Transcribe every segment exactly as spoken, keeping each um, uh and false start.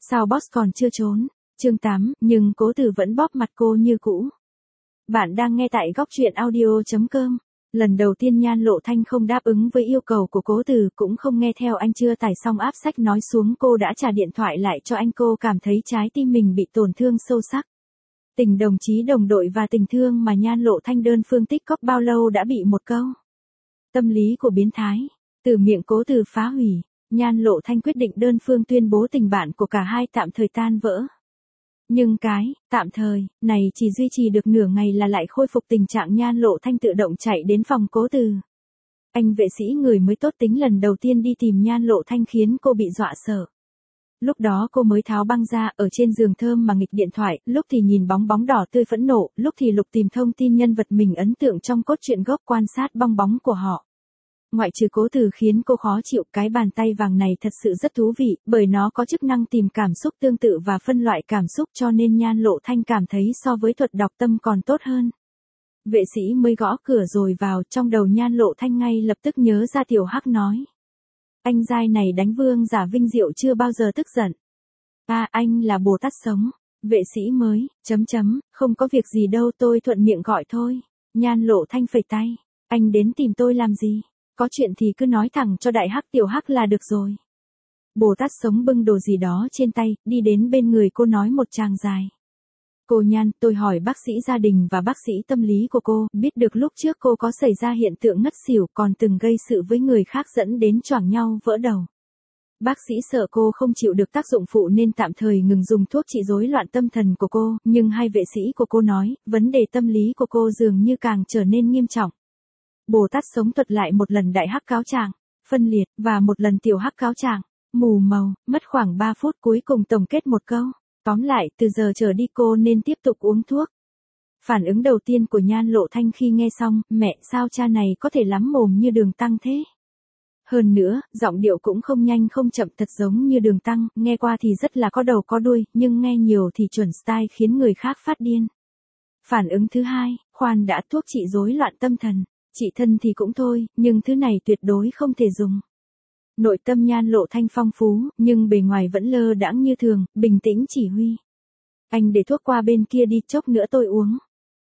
Sao boss còn chưa trốn? Chương tám, nhưng Cố Từ vẫn bóp mặt cô như cũ. Bạn đang nghe tại góc truyện audio chấm com. Lần đầu tiên Nhan Lộ Thanh không đáp ứng với yêu cầu của Cố Từ, cũng không nghe theo anh chưa tải xong áp sách nói xuống, cô đã trả điện thoại lại cho anh. Cô cảm thấy trái tim mình bị tổn thương sâu sắc. Tình đồng chí đồng đội và tình thương mà Nhan Lộ Thanh đơn phương tích cóp bao lâu đã bị một câu tâm lý của biến thái từ miệng Cố Từ phá hủy. Nhan Lộ Thanh quyết định đơn phương tuyên bố tình bạn của cả hai tạm thời tan vỡ. Nhưng cái tạm thời này chỉ duy trì được nửa ngày là lại khôi phục tình trạng Nhan Lộ Thanh tự động chạy đến phòng Cố Từ. Anh vệ sĩ người mới tốt tính lần đầu tiên đi tìm Nhan Lộ Thanh khiến cô bị dọa sợ. Lúc đó cô mới tháo băng ra, ở trên giường thơm mà nghịch điện thoại, lúc thì nhìn bóng bóng đỏ tươi phẫn nộ, lúc thì lục tìm thông tin nhân vật mình ấn tượng trong cốt truyện gốc, quan sát bong bóng của họ. Ngoại trừ Cố Từ khiến cô khó chịu, cái bàn tay vàng này thật sự rất thú vị, bởi nó có chức năng tìm cảm xúc tương tự và phân loại cảm xúc, cho nên Nhan Lộ Thanh cảm thấy so với thuật đọc tâm còn tốt hơn. Vệ sĩ mới gõ cửa rồi vào, trong đầu Nhan Lộ Thanh ngay lập tức nhớ ra Tiểu Hắc nói. Anh giai này đánh vương giả vinh diệu chưa bao giờ tức giận. À, anh là Bồ Tát sống. Vệ sĩ mới, chấm chấm, không có việc gì đâu, tôi thuận miệng gọi thôi. Nhan Lộ Thanh phẩy tay. Anh đến tìm tôi làm gì? Có chuyện thì cứ nói thẳng cho đại hắc tiểu hắc là được rồi. Bồ Tát sống bưng đồ gì đó trên tay, đi đến bên người cô nói một tràng dài. Cô Nhan, tôi hỏi bác sĩ gia đình và bác sĩ tâm lý của cô, biết được lúc trước cô có xảy ra hiện tượng ngất xỉu, còn từng gây sự với người khác dẫn đến choảng nhau vỡ đầu. Bác sĩ sợ cô không chịu được tác dụng phụ nên tạm thời ngừng dùng thuốc trị rối loạn tâm thần của cô, nhưng hai vệ sĩ của cô nói, vấn đề tâm lý của cô dường như càng trở nên nghiêm trọng. Bồ Tát sống thuật lại một lần đại hắc cáo trạng, phân liệt, và một lần tiểu hắc cáo trạng, mù màu, mất khoảng ba phút cuối cùng tổng kết một câu. Tóm lại, từ giờ trở đi cô nên tiếp tục uống thuốc. Phản ứng đầu tiên của Nhan Lộ Thanh khi nghe xong, mẹ, sao cha này có thể lắm mồm như Đường Tăng thế? Hơn nữa, giọng điệu cũng không nhanh không chậm, thật giống như Đường Tăng, nghe qua thì rất là có đầu có đuôi, nhưng nghe nhiều thì chuẩn style khiến người khác phát điên. Phản ứng thứ hai, khoan đã, thuốc trị rối loạn tâm thần, trị thân thì cũng thôi, nhưng thứ này tuyệt đối không thể dùng. Nội tâm Nhan Lộ Thanh phong phú, nhưng bề ngoài vẫn lơ đãng như thường, bình tĩnh chỉ huy. Anh để thuốc qua bên kia đi, chốc nữa tôi uống.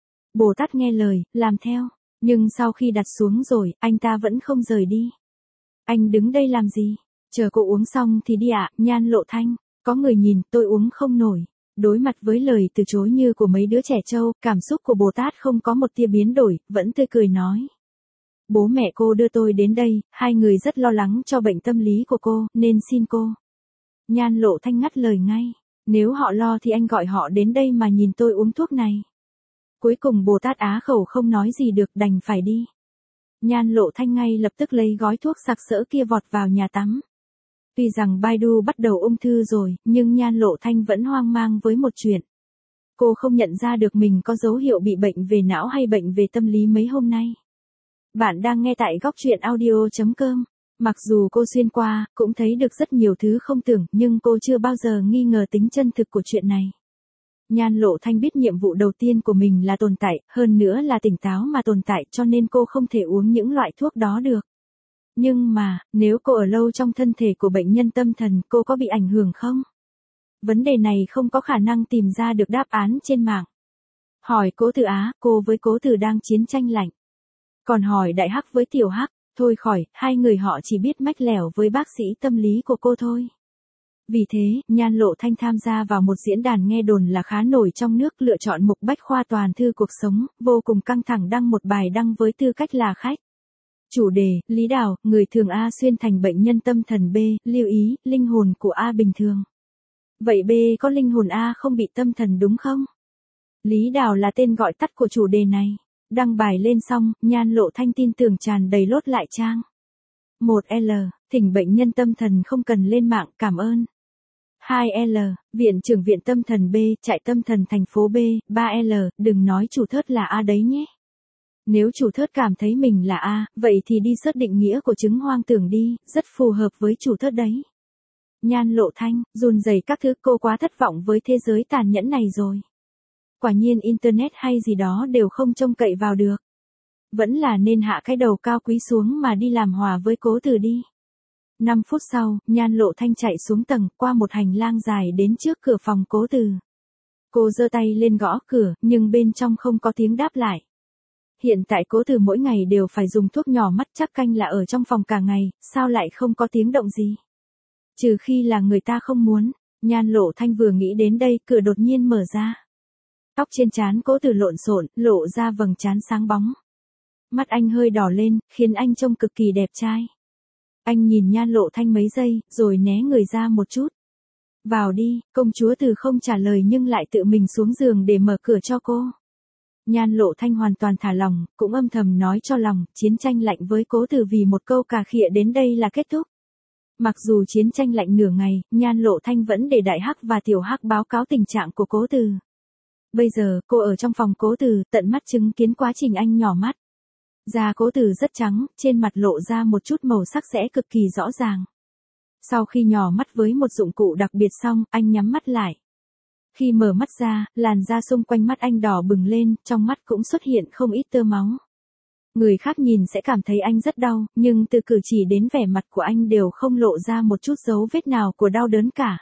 Bồ Tát nghe lời, làm theo, nhưng sau khi đặt xuống rồi, anh ta vẫn không rời đi. Anh đứng đây làm gì? Chờ cô uống xong thì đi ạ. Nhan Lộ Thanh, có người nhìn, tôi uống không nổi. Đối mặt với lời từ chối như của mấy đứa trẻ trâu, cảm xúc của Bồ Tát không có một tia biến đổi, vẫn tươi cười nói. Bố mẹ cô đưa tôi đến đây, hai người rất lo lắng cho bệnh tâm lý của cô, nên xin cô. Nhan Lộ Thanh ngắt lời ngay, nếu họ lo thì anh gọi họ đến đây mà nhìn tôi uống thuốc này. Cuối cùng Bồ Tát á khẩu không nói gì được, đành phải đi. Nhan Lộ Thanh ngay lập tức lấy gói thuốc sặc sỡ kia vọt vào nhà tắm. Tuy rằng Baidu bắt đầu ung thư rồi, nhưng Nhan Lộ Thanh vẫn hoang mang với một chuyện. Cô không nhận ra được mình có dấu hiệu bị bệnh về não hay bệnh về tâm lý mấy hôm nay. Bạn đang nghe tại góc truyện audio chấm com. Mặc dù cô xuyên qua, cũng thấy được rất nhiều thứ không tưởng, nhưng cô chưa bao giờ nghi ngờ tính chân thực của chuyện này. Nhan Lộ Thanh biết nhiệm vụ đầu tiên của mình là tồn tại, hơn nữa là tỉnh táo mà tồn tại, cho nên cô không thể uống những loại thuốc đó được. Nhưng mà, nếu cô ở lâu trong thân thể của bệnh nhân tâm thần, cô có bị ảnh hưởng không? Vấn đề này không có khả năng tìm ra được đáp án trên mạng. Hỏi Cố Từ á, cô với Cố Từ đang chiến tranh lạnh. Còn hỏi Đại Hắc với Tiểu Hắc, thôi khỏi, hai người họ chỉ biết mách lẻo với bác sĩ tâm lý của cô thôi. Vì thế, Nhan Lộ Thanh tham gia vào một diễn đàn nghe đồn là khá nổi trong nước, lựa chọn mục bách khoa toàn thư cuộc sống, vô cùng căng thẳng đăng một bài đăng với tư cách là khách. Chủ đề, Lý Đào, người thường A xuyên thành bệnh nhân tâm thần B, lưu ý, linh hồn của A bình thường. Vậy B có linh hồn A không bị tâm thần đúng không? Lý Đào là tên gọi tắt của chủ đề này. Đăng bài lên xong, Nhan Lộ Thanh tin tưởng tràn đầy lốt lại trang. một L, thỉnh bệnh nhân tâm thần không cần lên mạng, cảm ơn. hai L, viện trưởng viện tâm thần B, trại tâm thần thành phố B. ba L, đừng nói chủ thớt là A đấy nhé. Nếu chủ thớt cảm thấy mình là A, vậy thì đi search định nghĩa của chứng hoang tưởng đi, rất phù hợp với chủ thớt đấy. Nhan Lộ Thanh, run rẩy các thứ, cô quá thất vọng với thế giới tàn nhẫn này rồi. Quả nhiên Internet hay gì đó đều không trông cậy vào được. Vẫn là nên hạ cái đầu cao quý xuống mà đi làm hòa với Cố Từ đi. năm phút sau, Nhan Lộ Thanh chạy xuống tầng, qua một hành lang dài đến trước cửa phòng Cố Từ. Cô giơ tay lên gõ cửa, nhưng bên trong không có tiếng đáp lại. Hiện tại Cố Từ mỗi ngày đều phải dùng thuốc nhỏ mắt, chắc canh là ở trong phòng cả ngày, sao lại không có tiếng động gì? Trừ khi là người ta không muốn. Nhan Lộ Thanh vừa nghĩ đến đây, cửa đột nhiên mở ra. Tóc trên trán Cố Từ lộn xộn, lộ ra vầng trán sáng bóng. Mắt anh hơi đỏ lên, khiến anh trông cực kỳ đẹp trai. Anh nhìn Nhan Lộ Thanh mấy giây, rồi né người ra một chút. Vào đi, công chúa Từ không trả lời nhưng lại tự mình xuống giường để mở cửa cho cô. Nhan Lộ Thanh hoàn toàn thả lòng, cũng âm thầm nói cho lòng, chiến tranh lạnh với Cố Từ vì một câu cà khịa đến đây là kết thúc. Mặc dù chiến tranh lạnh nửa ngày, Nhan Lộ Thanh vẫn để Đại Hắc và Tiểu Hắc báo cáo tình trạng của Cố Từ. Bây giờ, cô ở trong phòng Cố Từ, tận mắt chứng kiến quá trình anh nhỏ mắt. Da Cố Từ rất trắng, trên mặt lộ ra một chút màu sắc sẽ cực kỳ rõ ràng. Sau khi nhỏ mắt với một dụng cụ đặc biệt xong, anh nhắm mắt lại. Khi mở mắt ra, làn da xung quanh mắt anh đỏ bừng lên, trong mắt cũng xuất hiện không ít tơ máu. Người khác nhìn sẽ cảm thấy anh rất đau, nhưng từ cử chỉ đến vẻ mặt của anh đều không lộ ra một chút dấu vết nào của đau đớn cả.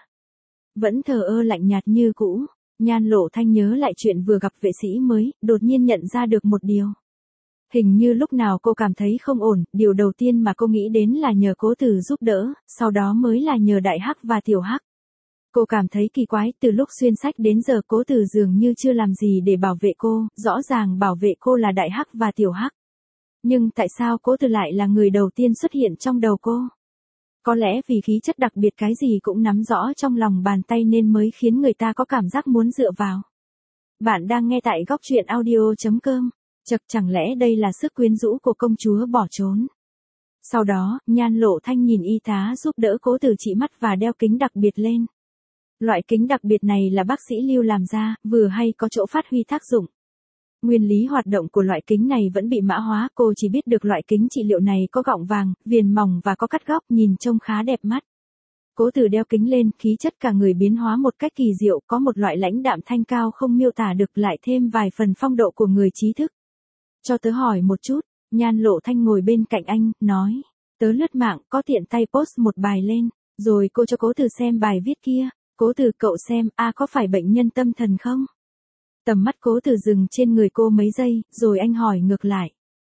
Vẫn thờ ơ lạnh nhạt như cũ. Nhan Lộ Thanh nhớ lại chuyện vừa gặp vệ sĩ mới, đột nhiên nhận ra được một điều. Hình như lúc nào cô cảm thấy không ổn, điều đầu tiên mà cô nghĩ đến là nhờ Cố Từ giúp đỡ, sau đó mới là nhờ Đại Hắc và Tiểu Hắc. Cô cảm thấy kỳ quái, từ lúc xuyên sách đến giờ Cố Từ dường như chưa làm gì để bảo vệ cô, rõ ràng bảo vệ cô là Đại Hắc và Tiểu Hắc. Nhưng tại sao Cố Từ lại là người đầu tiên xuất hiện trong đầu cô? Có lẽ vì khí chất đặc biệt cái gì cũng nắm rõ trong lòng bàn tay nên mới khiến người ta có cảm giác muốn dựa vào. Bạn đang nghe tại góc truyện audio chấm com. Chật, chẳng lẽ đây là sức quyến rũ của công chúa bỏ trốn? Sau đó, Nhan Lộ Thanh nhìn y tá giúp đỡ Cố Từ trị mắt và đeo kính đặc biệt lên. Loại kính đặc biệt này là bác sĩ Lưu làm ra, vừa hay có chỗ phát huy tác dụng. Nguyên lý hoạt động của loại kính này vẫn bị mã hóa, cô chỉ biết được loại kính trị liệu này có gọng vàng, viền mỏng và có cắt góc, nhìn trông khá đẹp mắt. Cố Từ đeo kính lên, khí chất cả người biến hóa một cách kỳ diệu, có một loại lãnh đạm thanh cao không miêu tả được, lại thêm vài phần phong độ của người trí thức. Cho tớ hỏi một chút. Nhan Lộ Thanh ngồi bên cạnh anh, nói. Tớ lướt mạng, có tiện tay post một bài lên, rồi cô cho Cố Từ xem bài viết kia. Cố Từ, cậu xem, a có phải bệnh nhân tâm thần không? Tầm mắt Cố Từ dừng trên người cô mấy giây, rồi anh hỏi ngược lại.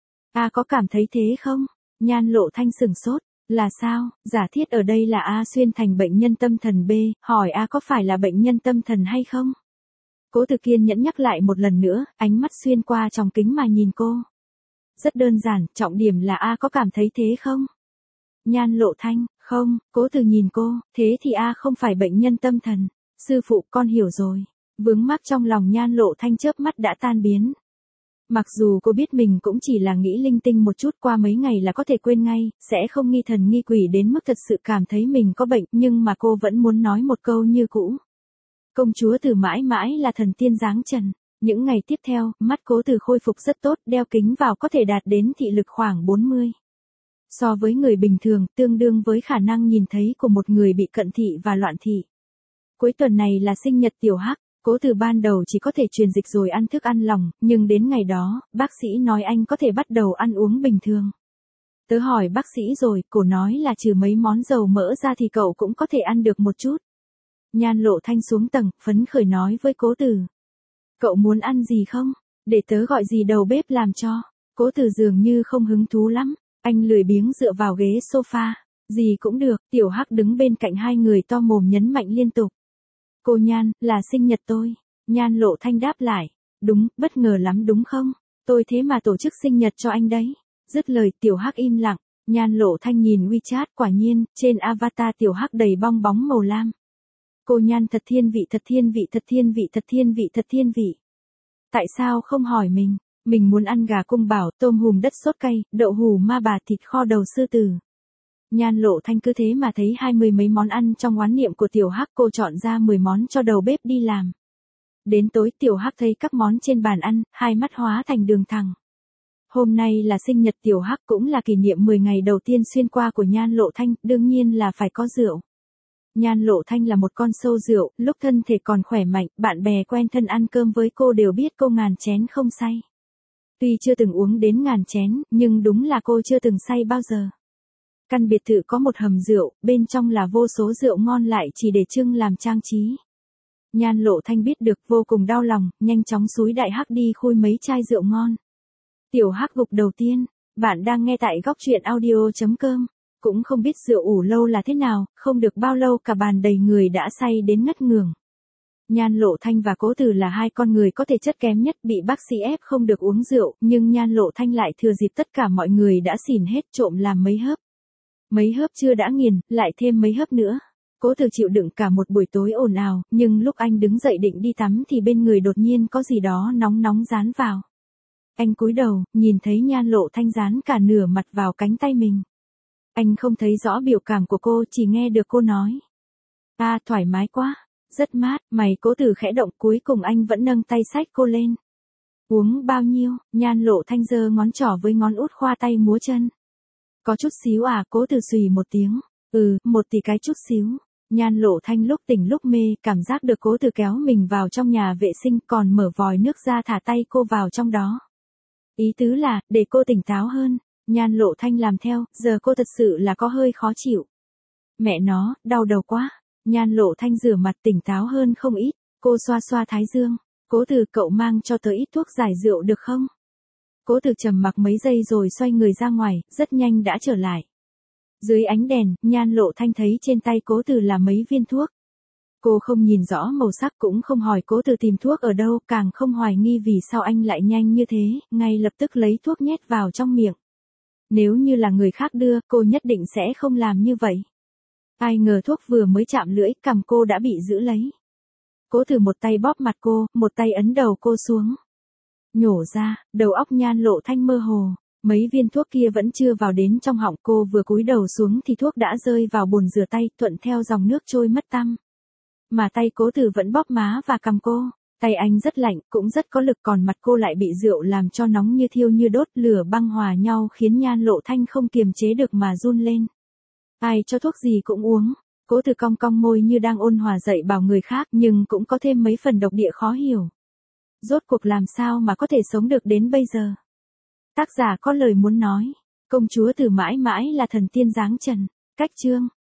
A có cảm thấy thế không? Nhan Lộ Thanh sửng sốt. Là sao? Giả thiết ở đây là A xuyên thành bệnh nhân tâm thần B, hỏi A có phải là bệnh nhân tâm thần hay không? Cố Từ kiên nhẫn nhắc lại một lần nữa, ánh mắt xuyên qua tròng kính mà nhìn cô. Rất đơn giản, trọng điểm là A có cảm thấy thế không? Nhan Lộ Thanh, không. Cố Từ nhìn cô, thế thì A không phải bệnh nhân tâm thần. Sư phụ, con hiểu rồi. Vướng mắc trong lòng Nhan Lộ Thanh chớp mắt đã tan biến. Mặc dù cô biết mình cũng chỉ là nghĩ linh tinh một chút, qua mấy ngày là có thể quên ngay, sẽ không nghi thần nghi quỷ đến mức thật sự cảm thấy mình có bệnh, nhưng mà cô vẫn muốn nói một câu như cũ. Công chúa Từ mãi mãi là thần tiên giáng trần. Những ngày tiếp theo, mắt Cố Từ khôi phục rất tốt, đeo kính vào có thể đạt đến thị lực khoảng bốn mươi. So với người bình thường, tương đương với khả năng nhìn thấy của một người bị cận thị và loạn thị. Cuối tuần này là sinh nhật Tiểu Hắc. Cố Từ ban đầu chỉ có thể truyền dịch rồi ăn thức ăn lỏng, nhưng đến ngày đó, bác sĩ nói anh có thể bắt đầu ăn uống bình thường. Tớ hỏi bác sĩ rồi, cô nói là trừ mấy món dầu mỡ ra thì cậu cũng có thể ăn được một chút. Nhan Lộ Thanh xuống tầng, phấn khởi nói với Cố Từ. Cậu muốn ăn gì không? Để tớ gọi gì đầu bếp làm cho. Cố Từ dường như không hứng thú lắm, anh lười biếng dựa vào ghế sofa. Gì cũng được, Tiểu Hắc đứng bên cạnh hai người to mồm nhấn mạnh liên tục. Cô Nhan, là sinh nhật tôi. Nhan Lộ Thanh đáp lại. Đúng, bất ngờ lắm đúng không? Tôi thế mà tổ chức sinh nhật cho anh đấy. Dứt lời, Tiểu Hắc im lặng. Nhan Lộ Thanh nhìn WeChat, quả nhiên, trên avatar Tiểu Hắc đầy bong bóng màu lam. Cô Nhan thật thiên vị, thật thiên vị, thật thiên vị, thật thiên vị, thật thiên vị. Tại sao không hỏi mình? Mình muốn ăn gà cung bảo, tôm hùm đất sốt cay, đậu hù ma bà, thịt kho đầu sư tử. Nhan Lộ Thanh cứ thế mà thấy hai mươi mấy món ăn trong oán niệm của Tiểu Hắc, cô chọn ra mười món cho đầu bếp đi làm. Đến tối Tiểu Hắc thấy các món trên bàn ăn, hai mắt hóa thành đường thẳng. Hôm nay là sinh nhật Tiểu Hắc, cũng là kỷ niệm mười ngày đầu tiên xuyên qua của Nhan Lộ Thanh, đương nhiên là phải có rượu. Nhan Lộ Thanh là một con sâu rượu, lúc thân thể còn khỏe mạnh, bạn bè quen thân ăn cơm với cô đều biết cô ngàn chén không say. Tuy chưa từng uống đến ngàn chén, nhưng đúng là cô chưa từng say bao giờ. Căn biệt thự có một hầm rượu, bên trong là vô số rượu ngon lại chỉ để trưng làm trang trí. Nhan Lộ Thanh biết được vô cùng đau lòng, nhanh chóng xúi Đại Hắc đi khui mấy chai rượu ngon. Tiểu Hắc gục đầu tiên, bạn đang nghe tại góc truyện audio.com. Cũng không biết rượu ủ lâu là thế nào, không được bao lâu cả bàn đầy người đã say đến ngất ngường. Nhan Lộ Thanh và Cố Tử là hai con người có thể chất kém nhất bị bác sĩ ép không được uống rượu, nhưng Nhan Lộ Thanh lại thừa dịp tất cả mọi người đã xỉn hết trộm làm mấy hớp. Mấy hớp chưa đã nghiền, lại thêm mấy hớp nữa. Cố Tử chịu đựng cả một buổi tối ồn ào, nhưng lúc anh đứng dậy định đi tắm thì bên người đột nhiên có gì đó nóng nóng dán vào. Anh cúi đầu, nhìn thấy Nhan Lộ Thanh dán cả nửa mặt vào cánh tay mình. Anh không thấy rõ biểu cảm của cô, chỉ nghe được cô nói. À, thoải mái quá, rất mát, mày. Cố Tử khẽ động, cuối cùng anh vẫn nâng tay xách cô lên. Uống bao nhiêu? Nhan Lộ Thanh giơ ngón trỏ với ngón út khoa tay múa chân. Có chút xíu à? Cố Tử xùy một tiếng. Ừ, một tí cái chút xíu. Nhan Lộ Thanh lúc tỉnh lúc mê, cảm giác được Cố Tử kéo mình vào trong nhà vệ sinh, còn mở vòi nước ra thả tay cô vào trong đó. Ý tứ là, để cô tỉnh táo hơn. Nhan Lộ Thanh làm theo, giờ cô thật sự là có hơi khó chịu. Mẹ nó, đau đầu quá. Nhan Lộ Thanh rửa mặt tỉnh táo hơn không ít, cô xoa xoa thái dương. Cố Tử, cậu mang cho tớ ít thuốc giải rượu được không? Cố Tử trầm mặc mấy giây rồi xoay người ra ngoài, rất nhanh đã trở lại. Dưới ánh đèn, Nhan Lộ Thanh thấy trên tay Cố Tử là mấy viên thuốc. Cô không nhìn rõ màu sắc, cũng không hỏi Cố Tử tìm thuốc ở đâu, càng không hoài nghi vì sao anh lại nhanh như thế, ngay lập tức lấy thuốc nhét vào trong miệng. Nếu như là người khác đưa, cô nhất định sẽ không làm như vậy. Ai ngờ thuốc vừa mới chạm lưỡi, cằm cô đã bị giữ lấy. Cố Tử một tay bóp mặt cô, một tay ấn đầu cô xuống. Nhổ ra, đầu óc Nhan Lộ Thanh mơ hồ. Mấy viên thuốc kia vẫn chưa vào đến trong họng, cô vừa cúi đầu xuống thì thuốc đã rơi vào bồn rửa tay, thuận theo dòng nước trôi mất tăm. Mà tay Cố Tử vẫn bóp má và cằm cô. Tay anh rất lạnh, cũng rất có lực, còn mặt cô lại bị rượu làm cho nóng như thiêu như đốt, lửa băng hòa nhau khiến Nhan Lộ Thanh không kiềm chế được mà run lên. Ai cho thuốc gì cũng uống. Cố Tử cong cong môi như đang ôn hòa dạy bảo người khác, nhưng cũng có thêm mấy phần độc địa khó hiểu. Rốt cuộc làm sao mà có thể sống được đến bây giờ? Tác giả có lời muốn nói. Công chúa Từ mãi mãi là thần tiên giáng trần. Cách chương.